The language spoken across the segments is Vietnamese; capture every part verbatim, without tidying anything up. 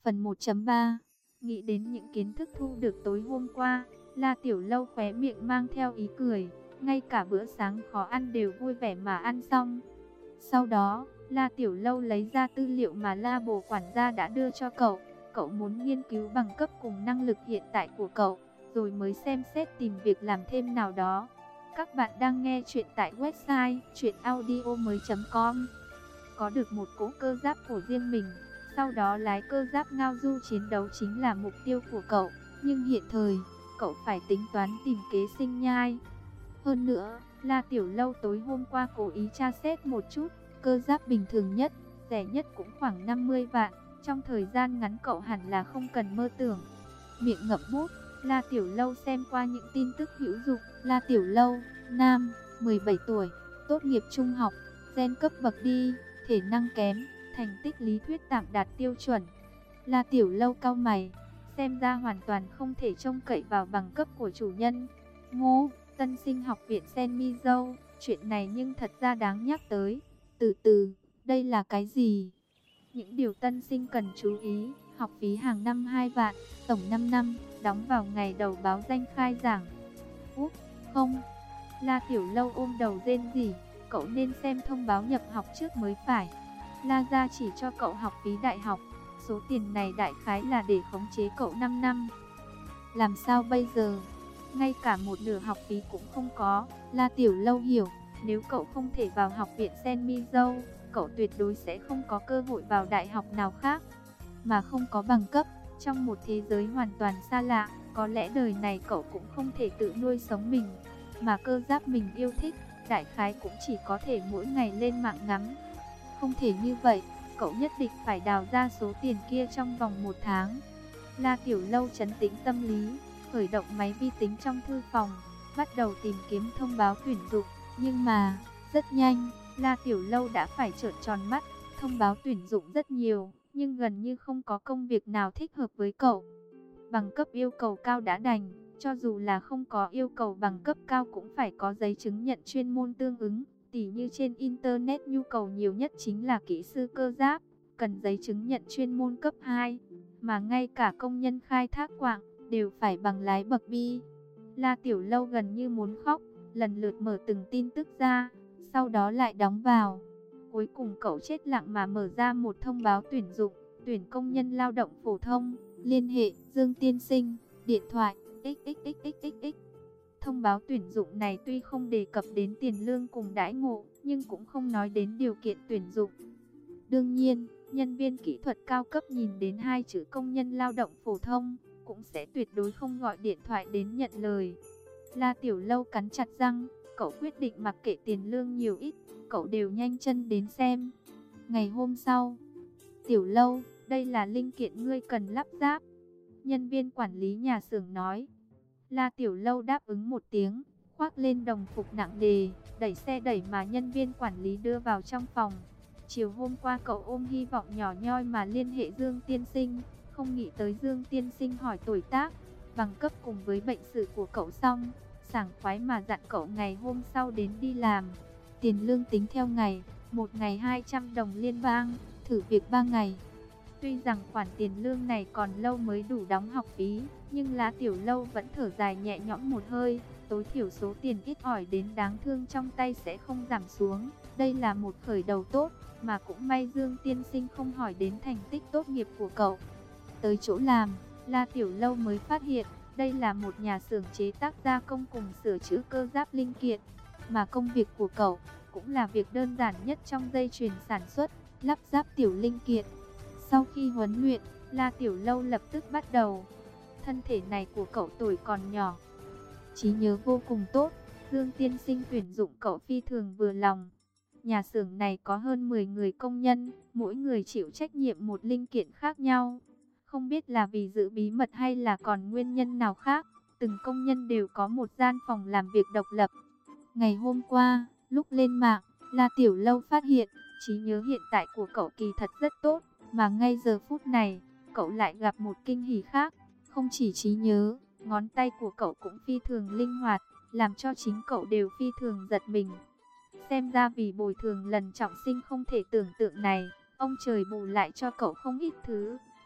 Phần một chấm ba. Nghĩ đến những kiến thức thu được tối hôm qua, La Tiểu Lâu khóe miệng mang theo ý cười, ngay cả bữa sáng khó ăn đều vui vẻ mà ăn xong. Sau đó, La Tiểu Lâu lấy ra tư liệu mà La Bồ quản gia đã đưa cho cậu. Cậu muốn nghiên cứu bằng cấp cùng năng lực hiện tại của cậu, rồi mới xem xét tìm việc làm thêm nào đó. Các bạn đang nghe chuyện tại website truyện audio mới chấm com. Có được một cỗ cơ giáp của riêng mình, sau đó lái cơ giáp ngao du chiến đấu chính là mục tiêu của cậu. Nhưng hiện thời, cậu phải tính toán tìm kế sinh nhai. Hơn nữa, La Tiểu Lâu tối hôm qua cố ý tra xét một chút, cơ giáp bình thường nhất, rẻ nhất cũng khoảng năm mươi vạn. Trong thời gian ngắn cậu hẳn là không cần mơ tưởng. Miệng ngậm bút, La Tiểu Lâu xem qua những tin tức hữu dụng. La Tiểu Lâu, nam, mười bảy tuổi, tốt nghiệp trung học, gen cấp bậc đi, thể năng kém, thành tích lý thuyết tạm đạt tiêu chuẩn. La Tiểu Lâu cau mày, xem ra hoàn toàn không thể trông cậy vào bằng cấp của chủ nhân. Ngô, tân sinh học viện Sen Mizou, chuyện này nhưng thật ra đáng nhắc tới. Từ từ, đây là cái gì? Những điều tân sinh cần chú ý, học phí hàng năm hai vạn, tổng năm năm, đóng vào ngày đầu báo danh khai giảng. Úp, không. La Tiểu Lâu ôm đầu rên rỉ, cậu nên xem thông báo nhập học trước mới phải. La gia chỉ cho cậu học phí đại học, số tiền này đại khái là để khống chế cậu năm năm. Làm sao bây giờ? Ngay cả một nửa học phí cũng không có. La Tiểu Lâu hiểu, nếu cậu không thể vào học viện Sen Mizou, cậu tuyệt đối sẽ không có cơ hội vào đại học nào khác. Mà không có bằng cấp, trong một thế giới hoàn toàn xa lạ, có lẽ đời này cậu cũng không thể tự nuôi sống mình. Mà cơ giáp mình yêu thích, đại khái cũng chỉ có thể mỗi ngày lên mạng ngắm. Không thể như vậy, cậu nhất định phải đào ra số tiền kia trong vòng một tháng. La Tiểu Lâu trấn tĩnh tâm lý, khởi động máy vi tính trong thư phòng, bắt đầu tìm kiếm thông báo tuyển dụng. Nhưng mà, rất nhanh, La Tiểu Lâu đã phải trợn tròn mắt. Thông báo tuyển dụng rất nhiều, nhưng gần như không có công việc nào thích hợp với cậu. Bằng cấp yêu cầu cao đã đành, cho dù là không có yêu cầu bằng cấp cao cũng phải có giấy chứng nhận chuyên môn tương ứng. Tỉ như trên Internet nhu cầu nhiều nhất chính là kỹ sư cơ giáp, cần giấy chứng nhận chuyên môn cấp hai. Mà ngay cả công nhân khai thác quạng đều phải bằng lái bậc bi. La Tiểu Lâu gần như muốn khóc, lần lượt mở từng tin tức ra, sau đó lại đóng vào. Cuối cùng cậu chết lặng mà mở ra một thông báo tuyển dụng, tuyển công nhân lao động phổ thông, liên hệ Dương tiên sinh, điện thoại xxxxx. Thông báo tuyển dụng này tuy không đề cập đến tiền lương cùng đãi ngộ, nhưng cũng không nói đến điều kiện tuyển dụng. Đương nhiên, nhân viên kỹ thuật cao cấp nhìn đến hai chữ công nhân lao động phổ thông, cũng sẽ tuyệt đối không gọi điện thoại đến nhận lời. La Tiểu Lâu cắn chặt răng, cậu quyết định mặc kệ tiền lương nhiều ít, cậu đều nhanh chân đến xem. Ngày hôm sau, Tiểu Lâu, đây là linh kiện ngươi cần lắp ráp. Nhân viên quản lý nhà xưởng nói. La Tiểu Lâu đáp ứng một tiếng, khoác lên đồng phục nặng nề, đẩy xe đẩy mà nhân viên quản lý đưa vào trong phòng. Chiều hôm qua cậu ôm hy vọng nhỏ nhoi mà liên hệ Dương tiên sinh, không nghĩ tới Dương tiên sinh hỏi tuổi tác, bằng cấp cùng với bệnh sử của cậu xong, sảng khoái mà dặn cậu ngày hôm sau đến đi làm. Tiền lương tính theo ngày, một ngày hai trăm đồng liên bang, thử việc ba ngày. Tuy rằng khoản tiền lương này còn lâu mới đủ đóng học phí, nhưng La Tiểu Lâu vẫn thở dài nhẹ nhõm một hơi, tối thiểu số tiền ít ỏi đến đáng thương trong tay sẽ không giảm xuống. Đây là một khởi đầu tốt, mà cũng may Dương tiên sinh không hỏi đến thành tích tốt nghiệp của cậu. Tới chỗ làm, La Tiểu Lâu mới phát hiện, đây là một nhà xưởng chế tác gia công cùng sửa chữa cơ giáp linh kiện, mà công việc của cậu cũng là việc đơn giản nhất trong dây chuyền sản xuất, lắp ráp tiểu linh kiện. Sau khi huấn luyện, La Tiểu Lâu lập tức bắt đầu. Thân thể này của cậu tuổi còn nhỏ, trí nhớ vô cùng tốt, Dương tiên sinh tuyển dụng cậu phi thường vừa lòng. Nhà xưởng này có hơn mười người công nhân, mỗi người chịu trách nhiệm một linh kiện khác nhau. Không biết là vì giữ bí mật hay là còn nguyên nhân nào khác, từng công nhân đều có một gian phòng làm việc độc lập. Ngày hôm qua, lúc lên mạng, La Tiểu Lâu phát hiện, trí nhớ hiện tại của cậu kỳ thật rất tốt, mà ngay giờ phút này, cậu lại gặp một kinh hỉ khác. Không chỉ trí nhớ, ngón tay của cậu cũng phi thường linh hoạt, làm cho chính cậu đều phi thường giật mình. Xem ra vì bồi thường lần trọng sinh không thể tưởng tượng này, ông trời bù lại cho cậu không ít thứ.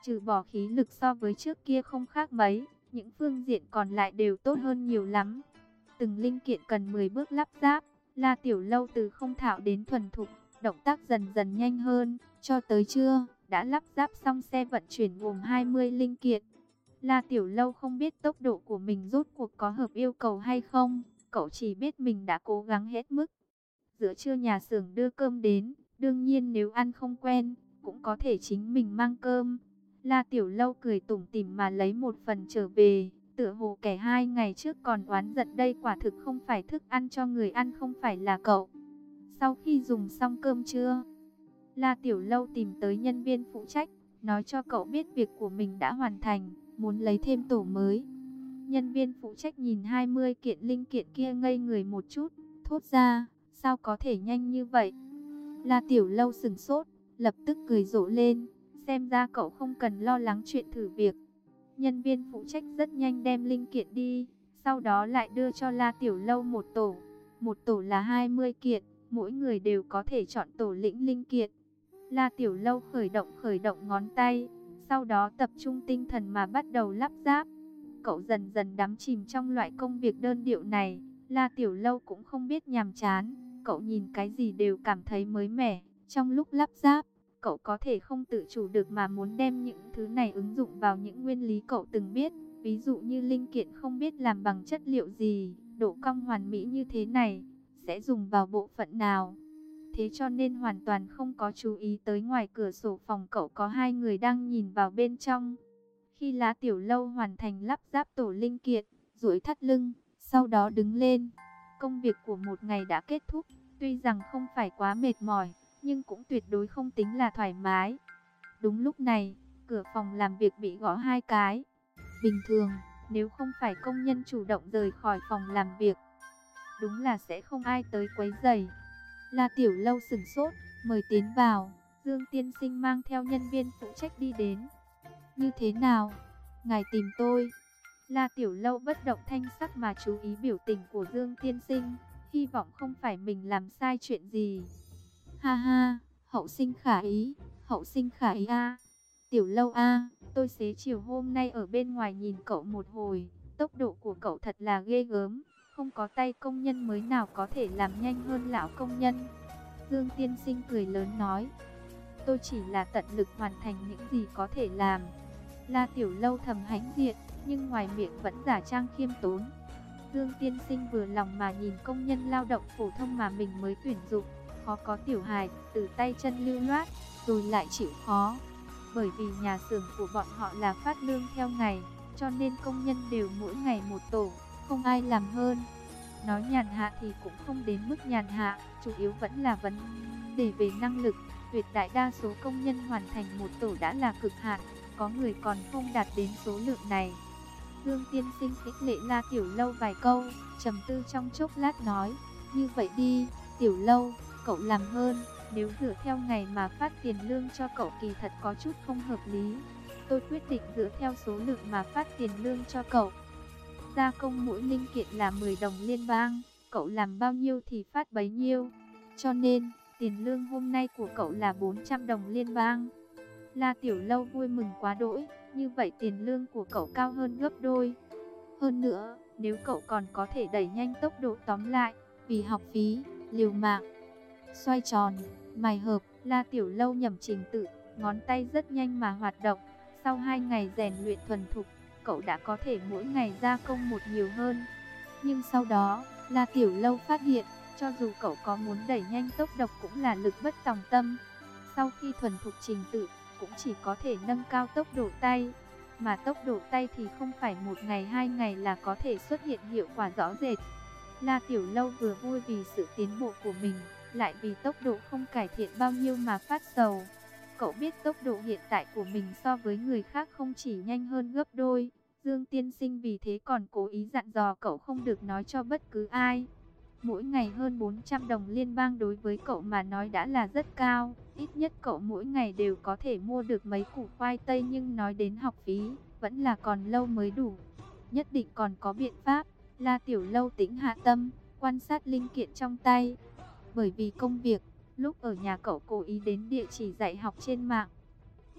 Trừ bỏ khí lực so với trước kia không khác mấy, những phương diện còn lại đều tốt hơn nhiều lắm. Từng linh kiện cần mười bước lắp ráp, La Tiểu Lâu từ không thạo đến thuần thục, động tác dần dần nhanh hơn, cho tới trưa, đã lắp ráp xong xe vận chuyển gồm hai mươi linh kiện. La Tiểu Lâu không biết tốc độ của mình rốt cuộc có hợp yêu cầu hay không, cậu chỉ biết mình đã cố gắng hết mức. Giữa trưa nhà xưởng đưa cơm đến, đương nhiên nếu ăn không quen, cũng có thể chính mình mang cơm. La Tiểu Lâu cười tủm tỉm mà lấy một phần trở về, tựa hồ kẻ hai ngày trước còn oán giận đây quả thực không phải thức ăn cho người ăn, không phải là cậu. Sau khi dùng xong cơm trưa, La Tiểu Lâu tìm tới nhân viên phụ trách, nói cho cậu biết việc của mình đã hoàn thành, muốn lấy thêm tổ mới. Nhân viên phụ trách nhìn hai mươi kiện linh kiện kia ngây người một chút, thốt ra, sao có thể nhanh như vậy? La Tiểu Lâu sừng sốt, lập tức cười rộ lên, xem ra cậu không cần lo lắng chuyện thử việc. Nhân viên phụ trách rất nhanh đem linh kiện đi, sau đó lại đưa cho La Tiểu Lâu một tổ. Một tổ là hai mươi kiện, mỗi người đều có thể chọn tổ lĩnh linh kiện. La Tiểu Lâu khởi động khởi động ngón tay, sau đó tập trung tinh thần mà bắt đầu lắp ráp. Cậu dần dần đắm chìm trong loại công việc đơn điệu này. La Tiểu Lâu cũng không biết nhàm chán, cậu nhìn cái gì đều cảm thấy mới mẻ. Trong lúc lắp ráp, cậu có thể không tự chủ được mà muốn đem những thứ này ứng dụng vào những nguyên lý cậu từng biết. Ví dụ như linh kiện không biết làm bằng chất liệu gì, độ cong hoàn mỹ như thế này, sẽ dùng vào bộ phận nào. Thế cho nên hoàn toàn không có chú ý tới ngoài cửa sổ phòng cậu có hai người đang nhìn vào bên trong. Khi La Tiểu Lâu hoàn thành lắp ráp tổ linh kiện, duỗi thắt lưng, sau đó đứng lên. Công việc của một ngày đã kết thúc, tuy rằng không phải quá mệt mỏi, nhưng cũng tuyệt đối không tính là thoải mái. Đúng lúc này, cửa phòng làm việc bị gõ hai cái. Bình thường, nếu không phải công nhân chủ động rời khỏi phòng làm việc, đúng là sẽ không ai tới quấy rầy. La Tiểu Lâu sửng sốt, mời tiến vào. Dương tiên sinh mang theo nhân viên phụ trách đi đến. Như thế nào? Ngài tìm tôi? La Tiểu Lâu bất động thanh sắc mà chú ý biểu tình của Dương tiên sinh, hy vọng không phải mình làm sai chuyện gì. Ha ha, hậu sinh khả ý, hậu sinh khả ý a. Tiểu Lâu a, tôi xế chiều hôm nay ở bên ngoài nhìn cậu một hồi, tốc độ của cậu thật là ghê gớm, không có tay công nhân mới nào có thể làm nhanh hơn lão công nhân. Dương tiên sinh cười lớn nói, tôi chỉ là tận lực hoàn thành những gì có thể làm. La Tiểu Lâu thầm hãnh diện, nhưng ngoài miệng vẫn giả trang khiêm tốn. Dương tiên sinh vừa lòng mà nhìn công nhân lao động phổ thông mà mình mới tuyển dụng, khó có tiểu hài, từ tay chân lưu loát, rồi lại chịu khó. Bởi vì nhà xưởng của bọn họ là phát lương theo ngày, cho nên công nhân đều mỗi ngày một tổ, không ai làm hơn. Nói nhàn hạ thì cũng không đến mức nhàn hạ, chủ yếu vẫn là vấn đề về năng lực. Tuyệt đại đa số công nhân hoàn thành một tổ đã là cực hạn, có người còn không đạt đến số lượng này. Dương tiên sinh khích lệ La Tiểu Lâu vài câu, trầm tư trong chốc lát nói, như vậy đi, Tiểu Lâu, cậu làm hơn, nếu dựa theo ngày mà phát tiền lương cho cậu kỳ thật có chút không hợp lý. Tôi quyết định dựa theo số lượng mà phát tiền lương cho cậu. Gia công mỗi linh kiện là mười đồng liên bang, cậu làm bao nhiêu thì phát bấy nhiêu. Cho nên, tiền lương hôm nay của cậu là bốn trăm đồng liên bang. La Tiểu Lâu vui mừng quá đỗi, như vậy tiền lương của cậu cao hơn gấp đôi. Hơn nữa, nếu cậu còn có thể đẩy nhanh tốc độ, tóm lại, vì học phí, liều mạng. Xoay tròn, mài hợp, La Tiểu Lâu nhẩm trình tự, ngón tay rất nhanh mà hoạt động. Sau hai ngày rèn luyện thuần thục, cậu đã có thể mỗi ngày gia công một nhiều hơn. Nhưng sau đó, La Tiểu Lâu phát hiện, cho dù cậu có muốn đẩy nhanh tốc độ cũng là lực bất tòng tâm. Sau khi thuần thục trình tự, cũng chỉ có thể nâng cao tốc độ tay. Mà tốc độ tay thì không phải một ngày hai ngày là có thể xuất hiện hiệu quả rõ rệt. La Tiểu Lâu vừa vui vì sự tiến bộ của mình, lại vì tốc độ không cải thiện bao nhiêu mà phát sầu. Cậu biết tốc độ hiện tại của mình so với người khác không chỉ nhanh hơn gấp đôi. Dương tiên sinh vì thế còn cố ý dặn dò cậu không được nói cho bất cứ ai. Mỗi ngày hơn bốn trăm đồng liên bang đối với cậu mà nói đã là rất cao. Ít nhất cậu mỗi ngày đều có thể mua được mấy củ khoai tây, nhưng nói đến học phí, vẫn là còn lâu mới đủ. Nhất định còn có biện pháp. La Tiểu Lâu tĩnh hạ tâm, quan sát linh kiện trong tay. Bởi vì công việc, lúc ở nhà cậu cố ý đến địa chỉ dạy học trên mạng.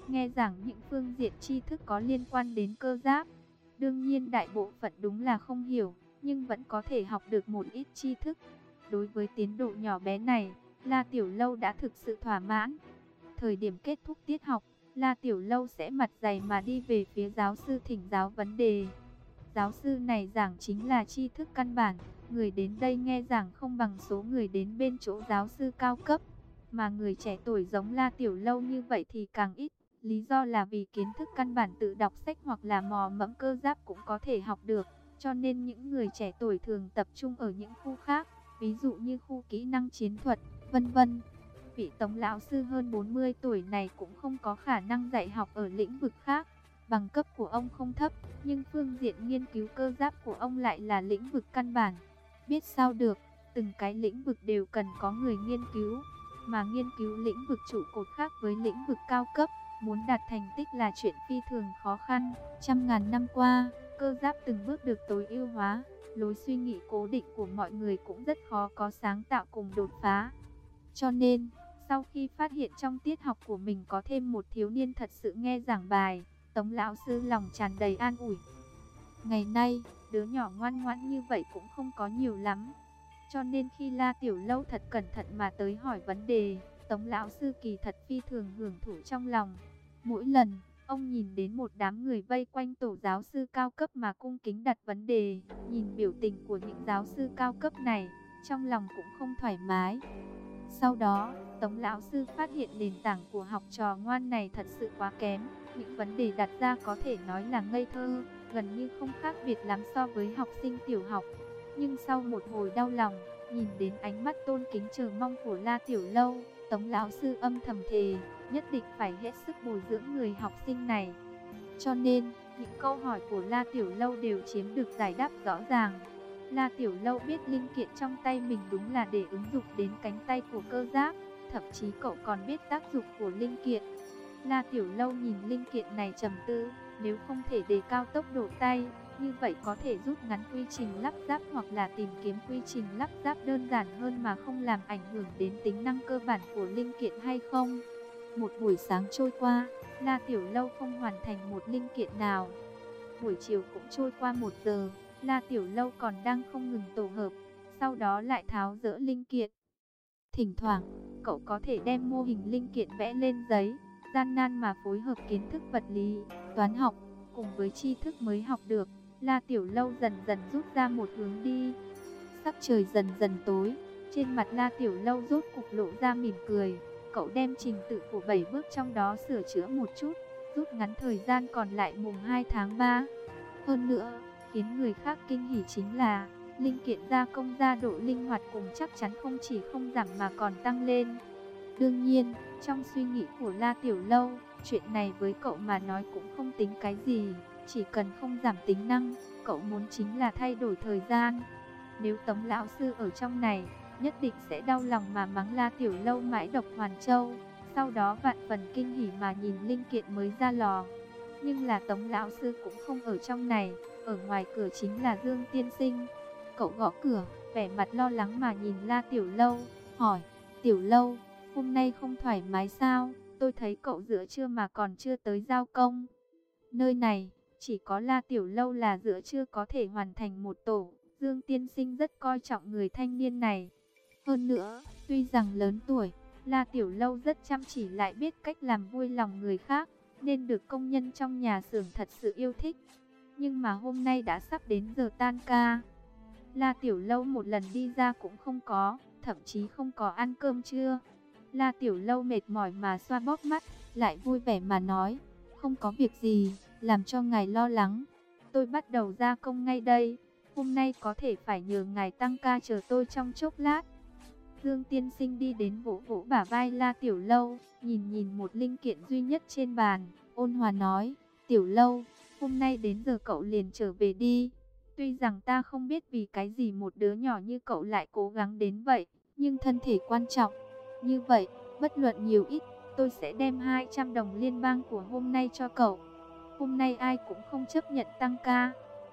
nghe giảng những phương diện tri thức có liên quan đến cơ giáp. Đương nhiên đại bộ phận đúng là không hiểu, nhưng vẫn có thể học được một ít tri thức. Đối với tiến độ nhỏ bé này, La Tiểu Lâu đã thực sự thỏa mãn. Thời điểm kết thúc tiết học, La Tiểu Lâu sẽ mặt dày mà đi về phía giáo sư thỉnh giáo vấn đề. Giáo sư này giảng chính là tri thức căn bản, người đến đây nghe giảng không bằng số người đến bên chỗ giáo sư cao cấp. Mà người trẻ tuổi giống La Tiểu Lâu như vậy thì càng ít. Lý do là vì kiến thức căn bản tự đọc sách hoặc là mò mẫm cơ giáp cũng có thể học được. Cho nên những người trẻ tuổi thường tập trung ở những khu khác, ví dụ như khu kỹ năng chiến thuật, vân vân. Vị Tống lão sư hơn bốn mươi tuổi này cũng không có khả năng dạy học ở lĩnh vực khác. Bằng cấp của ông không thấp, nhưng phương diện nghiên cứu cơ giáp của ông lại là lĩnh vực căn bản. Biết sao được, từng cái lĩnh vực đều cần có người nghiên cứu. Mà nghiên cứu lĩnh vực trụ cột khác với lĩnh vực cao cấp, muốn đạt thành tích là chuyện phi thường khó khăn. Trăm ngàn năm qua, cơ giáp từng bước được tối ưu hóa, lối suy nghĩ cố định của mọi người cũng rất khó có sáng tạo cùng đột phá. Cho nên, sau khi phát hiện trong tiết học của mình có thêm một thiếu niên thật sự nghe giảng bài, Tống lão sư lòng tràn đầy an ủi. Ngày nay, đứa nhỏ ngoan ngoãn như vậy cũng không có nhiều lắm. Cho nên khi La Tiểu Lâu thật cẩn thận mà tới hỏi vấn đề, Tống lão sư kỳ thật phi thường hưởng thụ trong lòng. Mỗi lần, ông nhìn đến một đám người vây quanh tổ giáo sư cao cấp mà cung kính đặt vấn đề, nhìn biểu tình của những giáo sư cao cấp này, trong lòng cũng không thoải mái. Sau đó, Tống lão sư phát hiện nền tảng của học trò ngoan này thật sự quá kém. Những vấn đề đặt ra có thể nói là ngây thơ, gần như không khác biệt lắm so với học sinh tiểu học. Nhưng sau một hồi đau lòng, nhìn đến ánh mắt tôn kính chờ mong của La Tiểu Lâu, Tống lão sư âm thầm thề, nhất định phải hết sức bồi dưỡng người học sinh này. Cho nên, những câu hỏi của La Tiểu Lâu đều chiếm được giải đáp rõ ràng. La Tiểu Lâu biết linh kiện trong tay mình đúng là để ứng dụng đến cánh tay của cơ giáp, thậm chí cậu còn biết tác dụng của linh kiện. La Tiểu Lâu nhìn linh kiện này trầm tư, nếu không thể đề cao tốc độ tay, như vậy có thể rút ngắn quy trình lắp ráp hoặc là tìm kiếm quy trình lắp ráp đơn giản hơn mà không làm ảnh hưởng đến tính năng cơ bản của linh kiện hay không. Một buổi sáng trôi qua, La Tiểu Lâu không hoàn thành một linh kiện nào. Buổi chiều cũng trôi qua một giờ, La Tiểu Lâu còn đang không ngừng tổ hợp, sau đó lại tháo dỡ linh kiện. Thỉnh thoảng, cậu có thể đem mô hình linh kiện vẽ lên giấy, gian nan mà phối hợp kiến thức vật lý, toán học, cùng với tri thức mới học được. La Tiểu Lâu dần dần rút ra một hướng đi. Sắc trời dần dần tối, trên mặt La Tiểu Lâu rốt cục lộ ra mỉm cười. Cậu đem trình tự của bảy bước trong đó sửa chữa một chút, rút ngắn thời gian còn lại mùng hai tháng ba. Hơn nữa, khiến người khác kinh hỉ chính là linh kiện gia công ra độ linh hoạt cùng chắc chắn không chỉ không giảm mà còn tăng lên. Đương nhiên, trong suy nghĩ của La Tiểu Lâu, chuyện này với cậu mà nói cũng không tính cái gì, chỉ cần không giảm tính năng, cậu muốn chính là thay đổi thời gian. Nếu Tống lão sư ở trong này, nhất định sẽ đau lòng mà mắng La Tiểu Lâu mãi độc Hoàn Châu, sau đó vạn phần kinh hỉ mà nhìn linh kiện mới ra lò. Nhưng là Tống lão sư cũng không ở trong này, ở ngoài cửa chính là Dương tiên sinh. Cậu gõ cửa, vẻ mặt lo lắng mà nhìn La Tiểu Lâu, hỏi: "Tiểu Lâu, hôm nay không thoải mái sao? Tôi thấy cậu giữa trưa mà còn chưa tới giao công." Nơi này, chỉ có La Tiểu Lâu là giữa trưa có thể hoàn thành một tổ. Dương tiên sinh rất coi trọng người thanh niên này. Hơn nữa, tuy rằng lớn tuổi, La Tiểu Lâu rất chăm chỉ lại biết cách làm vui lòng người khác, nên được công nhân trong nhà xưởng thật sự yêu thích. Nhưng mà hôm nay đã sắp đến giờ tan ca. La Tiểu Lâu một lần đi ra cũng không có, thậm chí không có ăn cơm trưa. La Tiểu Lâu mệt mỏi mà xoa bóp mắt, lại vui vẻ mà nói: "Không có việc gì, làm cho ngài lo lắng. Tôi bắt đầu gia công ngay đây. Hôm nay có thể phải nhờ ngài tăng ca chờ tôi trong chốc lát." Dương tiên sinh đi đến vỗ vỗ bả vai La Tiểu Lâu, nhìn nhìn một linh kiện duy nhất trên bàn, ôn hòa nói: "Tiểu Lâu, hôm nay đến giờ cậu liền trở về đi. Tuy rằng ta không biết vì cái gì một đứa nhỏ như cậu lại cố gắng đến vậy, nhưng thân thể quan trọng. Như vậy, bất luận nhiều ít, tôi sẽ đem hai trăm đồng liên bang của hôm nay cho cậu. Hôm nay ai cũng không chấp nhận tăng ca."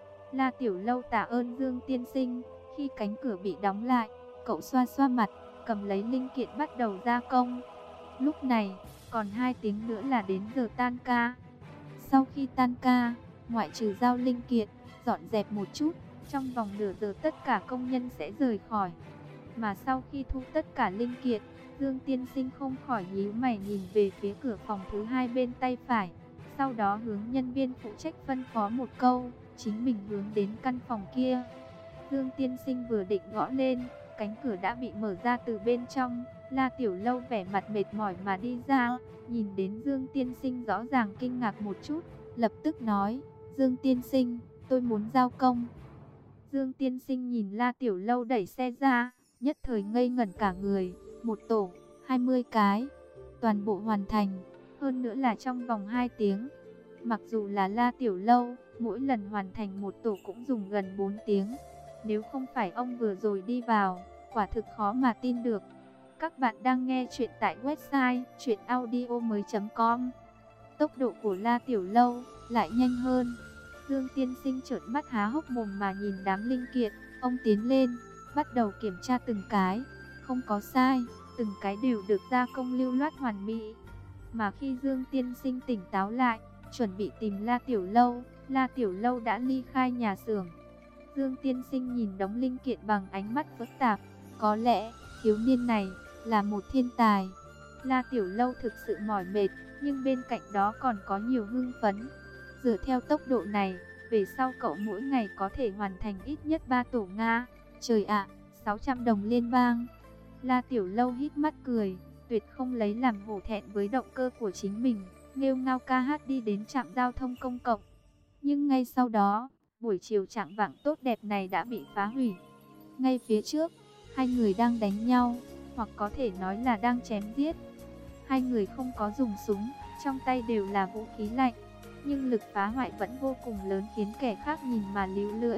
La Tiểu Lâu tạ ơn Dương tiên sinh. Khi cánh cửa bị đóng lại, cậu xoa xoa mặt, cầm lấy linh kiện bắt đầu gia công. Lúc này, còn hai tiếng nữa là đến giờ tan ca. Sau khi tan ca, ngoại trừ giao linh kiện, dọn dẹp một chút, trong vòng nửa giờ tất cả công nhân sẽ rời khỏi. Mà sau khi thu tất cả linh kiện, Dương Tiên Sinh không khỏi nhíu mày nhìn về phía cửa phòng thứ hai bên tay phải. Sau đó hướng nhân viên phụ trách phân phó một câu, chính mình hướng đến căn phòng kia. Dương Tiên Sinh vừa định gõ lên, cánh cửa đã bị mở ra từ bên trong. La Tiểu Lâu vẻ mặt mệt mỏi mà đi ra, nhìn đến Dương Tiên Sinh rõ ràng kinh ngạc một chút, lập tức nói, Dương Tiên Sinh, tôi muốn giao công. Dương Tiên Sinh nhìn La Tiểu Lâu đẩy xe ra, nhất thời ngây ngẩn cả người, một tổ, hai mươi cái, toàn bộ hoàn thành, hơn nữa là trong vòng hai tiếng. Mặc dù là La Tiểu Lâu, mỗi lần hoàn thành một tổ cũng dùng gần bốn tiếng. Nếu không phải ông vừa rồi đi vào, quả thực khó mà tin được. Các bạn đang nghe chuyện tại website truyện audio mới chấm com. Tốc độ của La Tiểu Lâu lại nhanh hơn. Dương Tiên Sinh trợn mắt há hốc mồm mà nhìn đám linh kiện. Ông tiến lên, bắt đầu kiểm tra từng cái. Không có sai, từng cái đều được gia công lưu loát hoàn mỹ. Mà khi Dương Tiên Sinh tỉnh táo lại, chuẩn bị tìm La Tiểu Lâu, La Tiểu Lâu đã ly khai nhà xưởng. Dương Tiên Sinh nhìn đống linh kiện bằng ánh mắt phức tạp. Có lẽ, thiếu niên này là một thiên tài. La Tiểu Lâu thực sự mỏi mệt, nhưng bên cạnh đó còn có nhiều hưng phấn. Dựa theo tốc độ này, về sau cậu mỗi ngày có thể hoàn thành ít nhất ba tổ Nga. Trời ạ, sáu trăm đồng liên bang. La Tiểu Lâu hít mắt cười, tuyệt không lấy làm hổ thẹn với động cơ của chính mình, nghêu ngao ca hát đi đến trạm giao thông công cộng. Nhưng ngay sau đó, buổi chiều trạng vạng tốt đẹp này đã bị phá hủy. Ngay phía trước, hai người đang đánh nhau, hoặc có thể nói là đang chém giết. Hai người không có dùng súng, trong tay đều là vũ khí lạnh, nhưng lực phá hoại vẫn vô cùng lớn khiến kẻ khác nhìn mà líu lưỡi.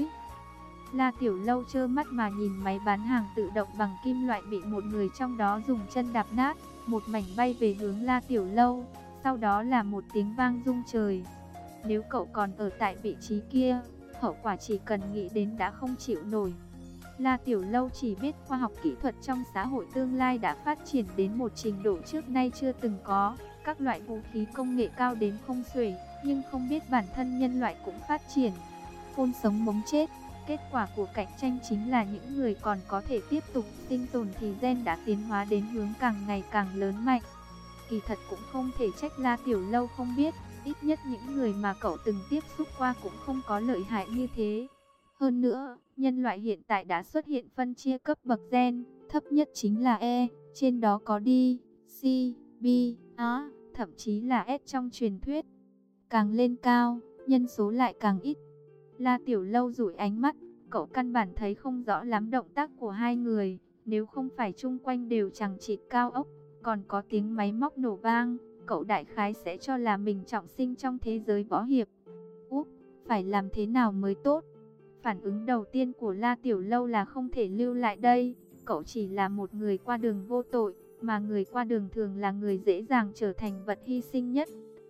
La Tiểu Lâu trơ mắt mà nhìn máy bán hàng tự động bằng kim loại bị một người trong đó dùng chân đạp nát, một mảnh bay về hướng La Tiểu Lâu, sau đó là một tiếng vang rung trời. Nếu cậu còn ở tại vị trí kia, hậu quả chỉ cần nghĩ đến đã không chịu nổi. La Tiểu Lâu chỉ biết khoa học kỹ thuật trong xã hội tương lai đã phát triển đến một trình độ trước nay chưa từng có, các loại vũ khí công nghệ cao đến không xuể, nhưng không biết bản thân nhân loại cũng phát triển. Khôn sống mống chết, kết quả của cạnh tranh chính là những người còn có thể tiếp tục sinh tồn thì gen đã tiến hóa đến hướng càng ngày càng lớn mạnh. Kỳ thật cũng không thể trách La Tiểu Lâu không biết, ít nhất những người mà cậu từng tiếp xúc qua cũng không có lợi hại như thế. Hơn nữa, nhân loại hiện tại đã xuất hiện phân chia cấp bậc gen, thấp nhất chính là E, trên đó có D, C, B, A, thậm chí là S trong truyền thuyết. Càng lên cao, nhân số lại càng ít. La Tiểu Lâu dụi ánh mắt, cậu căn bản thấy không rõ lắm động tác của hai người, nếu không phải chung quanh đều chằng chịt cao ốc, còn có tiếng máy móc nổ vang, cậu đại khái sẽ cho là mình trọng sinh trong thế giới võ hiệp. Úp, phải làm thế nào mới tốt? Phản ứng đầu tiên của La Tiểu Lâu là không thể lưu lại đây, cậu chỉ là một người qua đường vô tội, mà người qua đường thường là người dễ dàng trở thành vật hy sinh nhất.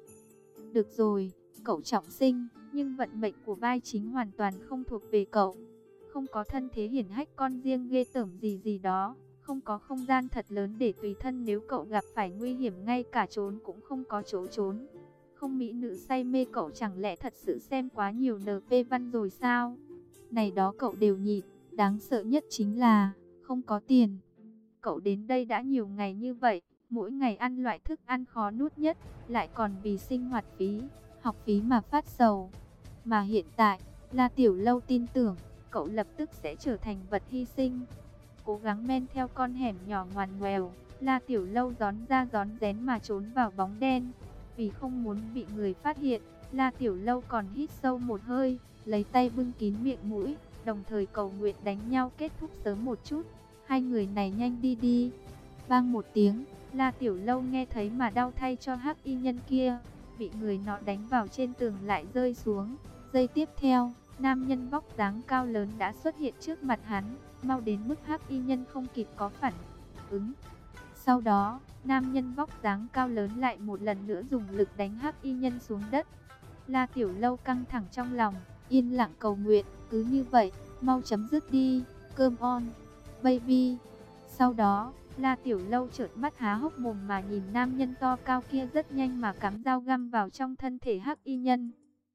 Được rồi, cậu trọng sinh, nhưng vận mệnh của vai chính hoàn toàn không thuộc về cậu. Không có thân thế hiển hách con riêng ghê tởm gì gì đó, không có không gian thật lớn để tùy thân nếu cậu gặp phải nguy hiểm, ngay cả trốn cũng không có chỗ trốn. Không mỹ nữ say mê cậu chẳng lẽ thật sự xem quá nhiều en pê văn rồi sao? Này đó cậu đều nhịn, đáng sợ nhất chính là không có tiền. Cậu đến đây đã nhiều ngày như vậy, mỗi ngày ăn loại thức ăn khó nuốt nhất, lại còn vì sinh hoạt phí, học phí mà phát sầu. Mà hiện tại, La Tiểu Lâu tin tưởng, cậu lập tức sẽ trở thành vật hy sinh. Cố gắng men theo con hẻm nhỏ ngoằn ngoèo, La Tiểu Lâu rón ra rón rén mà trốn vào bóng đen. Vì không muốn bị người phát hiện, La Tiểu Lâu còn hít sâu một hơi, lấy tay bưng kín miệng mũi, đồng thời cầu nguyện đánh nhau kết thúc sớm một chút. Hai người này nhanh đi đi. Vang một tiếng, La Tiểu Lâu nghe thấy mà đau thay cho hắc y nhân kia, bị người nọ đánh vào trên tường lại rơi xuống. Giây tiếp theo, nam nhân vóc dáng cao lớn đã xuất hiện trước mặt hắn, mau đến mức hắc y nhân không kịp có phản ứng. Sau đó, nam nhân vóc dáng cao lớn lại một lần nữa dùng lực đánh hắc y nhân xuống đất. La Tiểu Lâu căng thẳng trong lòng, yên lặng cầu nguyện, cứ như vậy, mau chấm dứt đi, come on, baby. Sau đó, La Tiểu Lâu trợn mắt há hốc mồm mà nhìn nam nhân to cao kia rất nhanh mà cắm dao găm vào trong thân thể Hắc Y Nhân.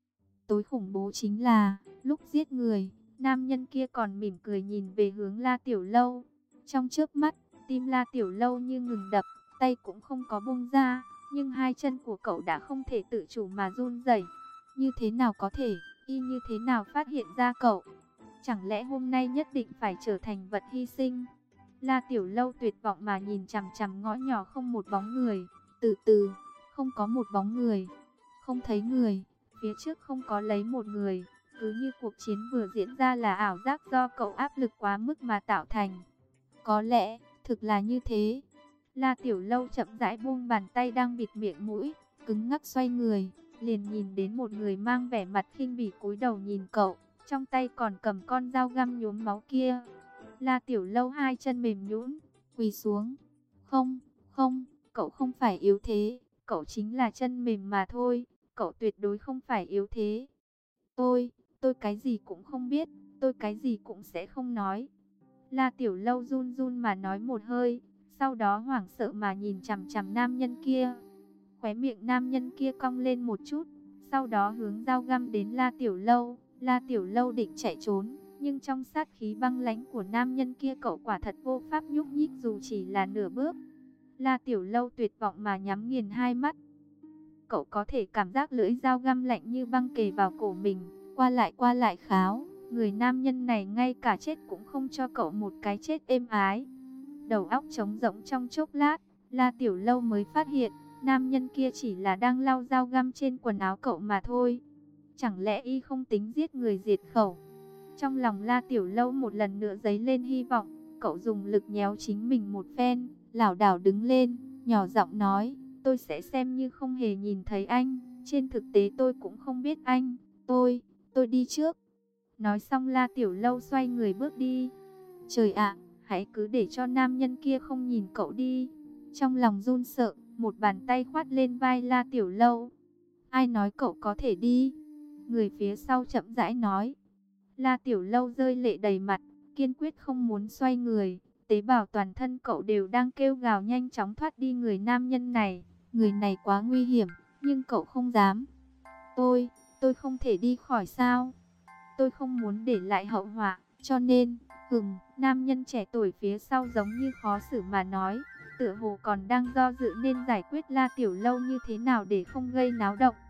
Tối khủng bố chính là, lúc giết người, nam nhân kia còn mỉm cười nhìn về hướng La Tiểu Lâu. Trong chớp mắt, tim La Tiểu Lâu như ngừng đập, tay cũng không có buông ra, nhưng hai chân của cậu đã không thể tự chủ mà run rẩy. Như thế nào có thể, y như thế nào phát hiện ra cậu? Chẳng lẽ hôm nay nhất định phải trở thành vật hy sinh? La Tiểu Lâu tuyệt vọng mà nhìn chằm chằm ngõ nhỏ không một bóng người. Từ từ, không có một bóng người, không thấy người, phía trước không có lấy một người. Cứ như cuộc chiến vừa diễn ra là ảo giác do cậu áp lực quá mức mà tạo thành. Có lẽ, thực là như thế. La Tiểu Lâu chậm rãi buông bàn tay đang bịt miệng mũi, cứng ngắc xoay người, liền nhìn đến một người mang vẻ mặt khinh bỉ cúi đầu nhìn cậu, trong tay còn cầm con dao găm nhuốm máu kia. La Tiểu Lâu hai chân mềm nhũn, quỳ xuống. Không, không, cậu không phải yếu thế, cậu chính là chân mềm mà thôi, cậu tuyệt đối không phải yếu thế. Tôi, tôi cái gì cũng không biết, tôi cái gì cũng sẽ không nói. La Tiểu Lâu run run mà nói một hơi, sau đó hoảng sợ mà nhìn chằm chằm nam nhân kia. Khóe miệng nam nhân kia cong lên một chút, sau đó hướng dao găm đến La Tiểu Lâu. La Tiểu Lâu định chạy trốn, nhưng trong sát khí băng lãnh của nam nhân kia cậu quả thật vô pháp nhúc nhích dù chỉ là nửa bước. La Tiểu Lâu tuyệt vọng mà nhắm nghiền hai mắt. Cậu có thể cảm giác lưỡi dao găm lạnh như băng kề vào cổ mình, qua lại qua lại kháo. Người nam nhân này ngay cả chết cũng không cho cậu một cái chết êm ái. Đầu óc trống rỗng trong chốc lát, La Tiểu Lâu mới phát hiện, nam nhân kia chỉ là đang lau dao găm trên quần áo cậu mà thôi. Chẳng lẽ y không tính giết người diệt khẩu? Trong lòng La Tiểu Lâu một lần nữa dấy lên hy vọng, cậu dùng lực nhéo chính mình một phen, lảo đảo đứng lên, nhỏ giọng nói, tôi sẽ xem như không hề nhìn thấy anh, trên thực tế tôi cũng không biết anh, tôi, tôi đi trước. Nói xong La Tiểu Lâu xoay người bước đi. Trời ạ, hãy cứ để cho nam nhân kia không nhìn cậu đi. Trong lòng run sợ, một bàn tay khoát lên vai La Tiểu Lâu. Ai nói cậu có thể đi? Người phía sau chậm rãi nói. La Tiểu Lâu rơi lệ đầy mặt, kiên quyết không muốn xoay người. Tế bào toàn thân cậu đều đang kêu gào nhanh chóng thoát đi người nam nhân này. Người này quá nguy hiểm, nhưng cậu không dám. Tôi, tôi không thể đi khỏi sao? Tôi không muốn để lại hậu họa, cho nên, hừm, nam nhân trẻ tuổi phía sau giống như khó xử mà nói, tựa hồ còn đang do dự nên giải quyết La Tiểu Lâu như thế nào để không gây náo động.